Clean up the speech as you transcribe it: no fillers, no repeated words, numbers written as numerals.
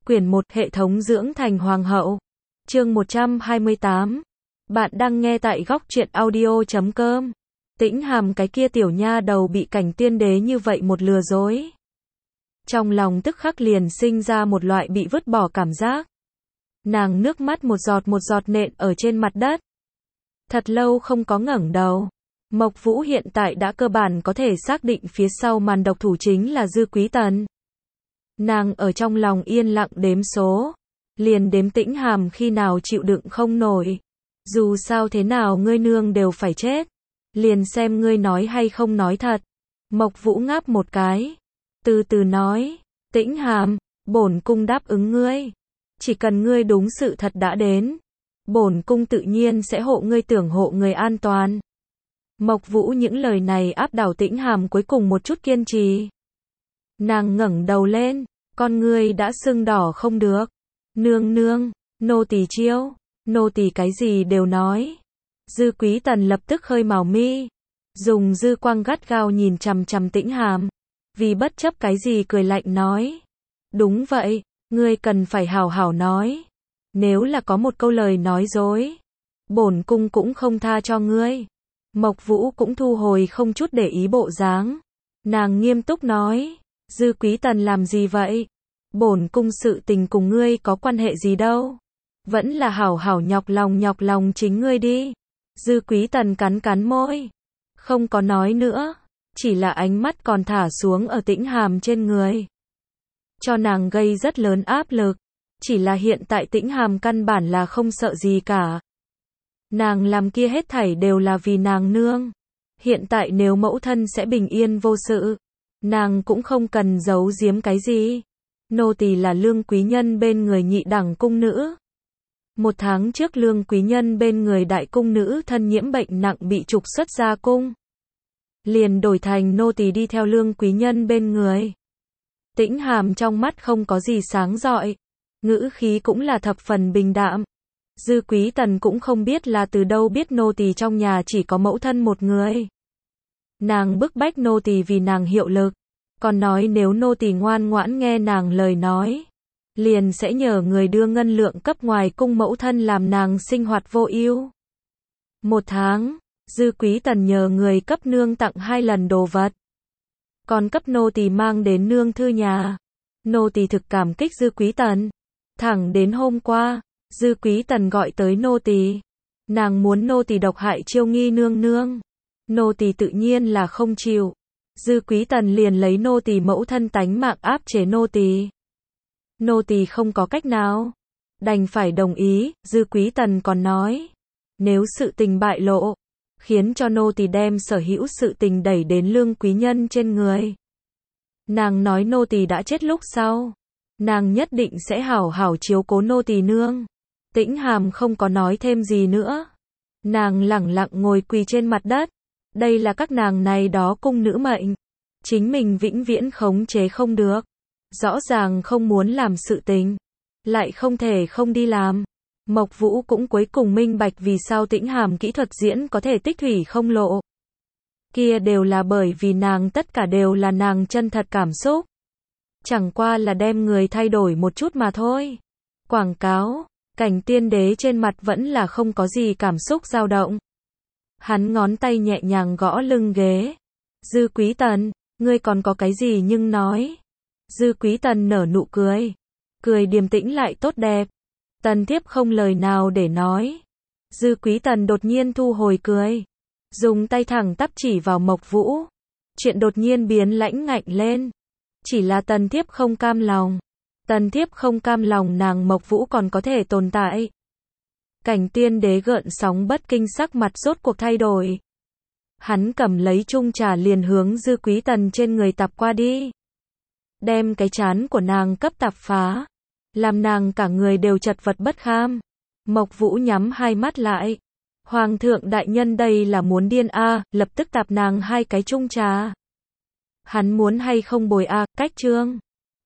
Quyển 1 Hệ thống dưỡng thành hoàng hậu. Chương 128. Bạn đang nghe tại góc truyện audio.com. Tĩnh Hàm cái kia tiểu nha đầu bị Cảnh Tiên Đế như vậy một lừa dối. Trong lòng tức khắc liền sinh ra một loại bị vứt bỏ cảm giác. Nàng nước mắt một giọt nện ở trên mặt đất. Thật lâu không có ngẩng đầu. Mộc Vũ hiện tại đã cơ bản có thể xác định phía sau màn độc thủ chính là Dư Quý Tần. Nàng ở trong lòng yên lặng đếm số, liền đếm Tĩnh Hàm khi nào chịu đựng không nổi. Dù sao thế nào ngươi nương đều phải chết, liền xem ngươi nói hay không nói thật. Mộc Vũ ngáp một cái, từ từ nói, Tĩnh Hàm, bổn cung đáp ứng ngươi, chỉ cần ngươi đúng sự thật đã đến, bổn cung tự nhiên sẽ hộ ngươi, tưởng hộ người an toàn. Mộc Vũ những lời này áp đảo Tĩnh Hàm cuối cùng một chút kiên trì. Nàng ngẩng đầu lên, con ngươi đã sưng đỏ không được. Nương nương, nô tỳ chiêu, nô tỳ cái gì đều nói. Dư Quý Tần lập tức khơi mào mi, dùng dư quang gắt gao nhìn chằm chằm Tĩnh Hàm, vì bất chấp cái gì cười lạnh nói. Đúng vậy, ngươi cần phải hảo hảo nói. Nếu là có một câu lời nói dối, bổn cung cũng không tha cho ngươi. Mộc Vũ cũng thu hồi không chút để ý bộ dáng. Nàng nghiêm túc nói, Dư Quý Tần làm gì vậy? Bổn cung sự tình cùng ngươi có quan hệ gì đâu? Vẫn là hảo hảo nhọc lòng chính ngươi đi. Dư Quý Tần cắn cắn môi, không có nói nữa, chỉ là ánh mắt còn thả xuống ở Tĩnh Hàm trên người. Cho nàng gây rất lớn áp lực, chỉ là hiện tại Tĩnh Hàm căn bản là không sợ gì cả. Nàng làm kia hết thảy đều là vì nàng nương. Hiện tại nếu mẫu thân sẽ bình yên vô sự, nàng cũng không cần giấu giếm cái gì. Nô tỳ là Lương quý nhân bên người nhị đẳng cung nữ. 1 tháng trước Lương quý nhân bên người đại cung nữ thân nhiễm bệnh nặng bị trục xuất ra cung. Liền đổi thành nô tỳ đi theo Lương quý nhân bên người. Tĩnh Hàm trong mắt không có gì sáng rọi, ngữ khí cũng là thập phần bình đạm. Dư Quý Tần cũng không biết là từ đâu biết nô tỳ trong nhà chỉ có mẫu thân một người. Nàng bức bách nô tỳ vì nàng hiệu lực, còn nói nếu nô tỳ ngoan ngoãn nghe nàng lời nói, liền sẽ nhờ người đưa ngân lượng cấp ngoài cung mẫu thân làm nàng sinh hoạt vô ưu. 1 tháng, Dư Quý Tần nhờ người cấp nương tặng 2 lần đồ vật, còn cấp nô tỳ mang đến nương thư nhà. Nô tỳ thực cảm kích Dư Quý Tần. Thẳng đến hôm qua, Dư Quý Tần gọi tới nô tỳ, nàng muốn nô tỳ độc hại Chiêu Nghi nương nương. Nô tỳ tự nhiên là không chịu. Dư Quý Tần liền lấy nô tỳ mẫu thân tánh mạng áp chế nô tỳ. Nô tỳ không có cách nào, đành phải đồng ý. Dư Quý Tần còn nói, nếu sự tình bại lộ, khiến cho nô tỳ đem sở hữu sự tình đẩy đến Lương quý nhân trên người. Nàng nói nô tỳ đã chết lúc sau, nàng nhất định sẽ hảo hảo chiếu cố nô tỳ nương. Tĩnh Hàm không có nói thêm gì nữa. Nàng lẳng lặng ngồi quỳ trên mặt đất. Đây là các nàng này đó cung nữ mệnh. Chính mình vĩnh viễn khống chế không được. Rõ ràng không muốn làm sự tình, lại không thể không đi làm. Mộc Vũ cũng cuối cùng minh bạch vì sao Tĩnh Hàm kỹ thuật diễn có thể tích thủy không lộ. Kia đều là bởi vì nàng, tất cả đều là nàng chân thật cảm xúc. Chẳng qua là đem người thay đổi một chút mà thôi. Quảng cáo, Cảnh Tiên Đế trên mặt vẫn là không có gì cảm xúc dao động. Hắn ngón tay nhẹ nhàng gõ lưng ghế. Dư Quý Tần, ngươi còn có cái gì nhưng nói. Dư Quý Tần nở nụ cười. Cười điềm tĩnh lại tốt đẹp. Tần thiếp không lời nào để nói. Dư Quý Tần đột nhiên thu hồi cười, dùng tay thẳng tắp chỉ vào Mộc Vũ. Chuyện đột nhiên biến lãnh ngạnh lên. Chỉ là tần thiếp không cam lòng. Tần thiếp không cam lòng nàng Mộc Vũ còn có thể tồn tại. Cảnh Tiên Đế gợn sóng bất kinh, sắc mặt rốt cuộc thay đổi. Hắn cầm lấy chung trà liền hướng Dư Quý Tần trên người tạp qua đi. Đem cái trán của nàng cấp tạp phá, làm nàng cả người đều chật vật bất kham. Mộc Vũ nhắm hai mắt lại. Hoàng thượng đại nhân đây là muốn điên a, lập tức tạp nàng 2 cái chung trà. Hắn muốn hay không bồi a, cách trương.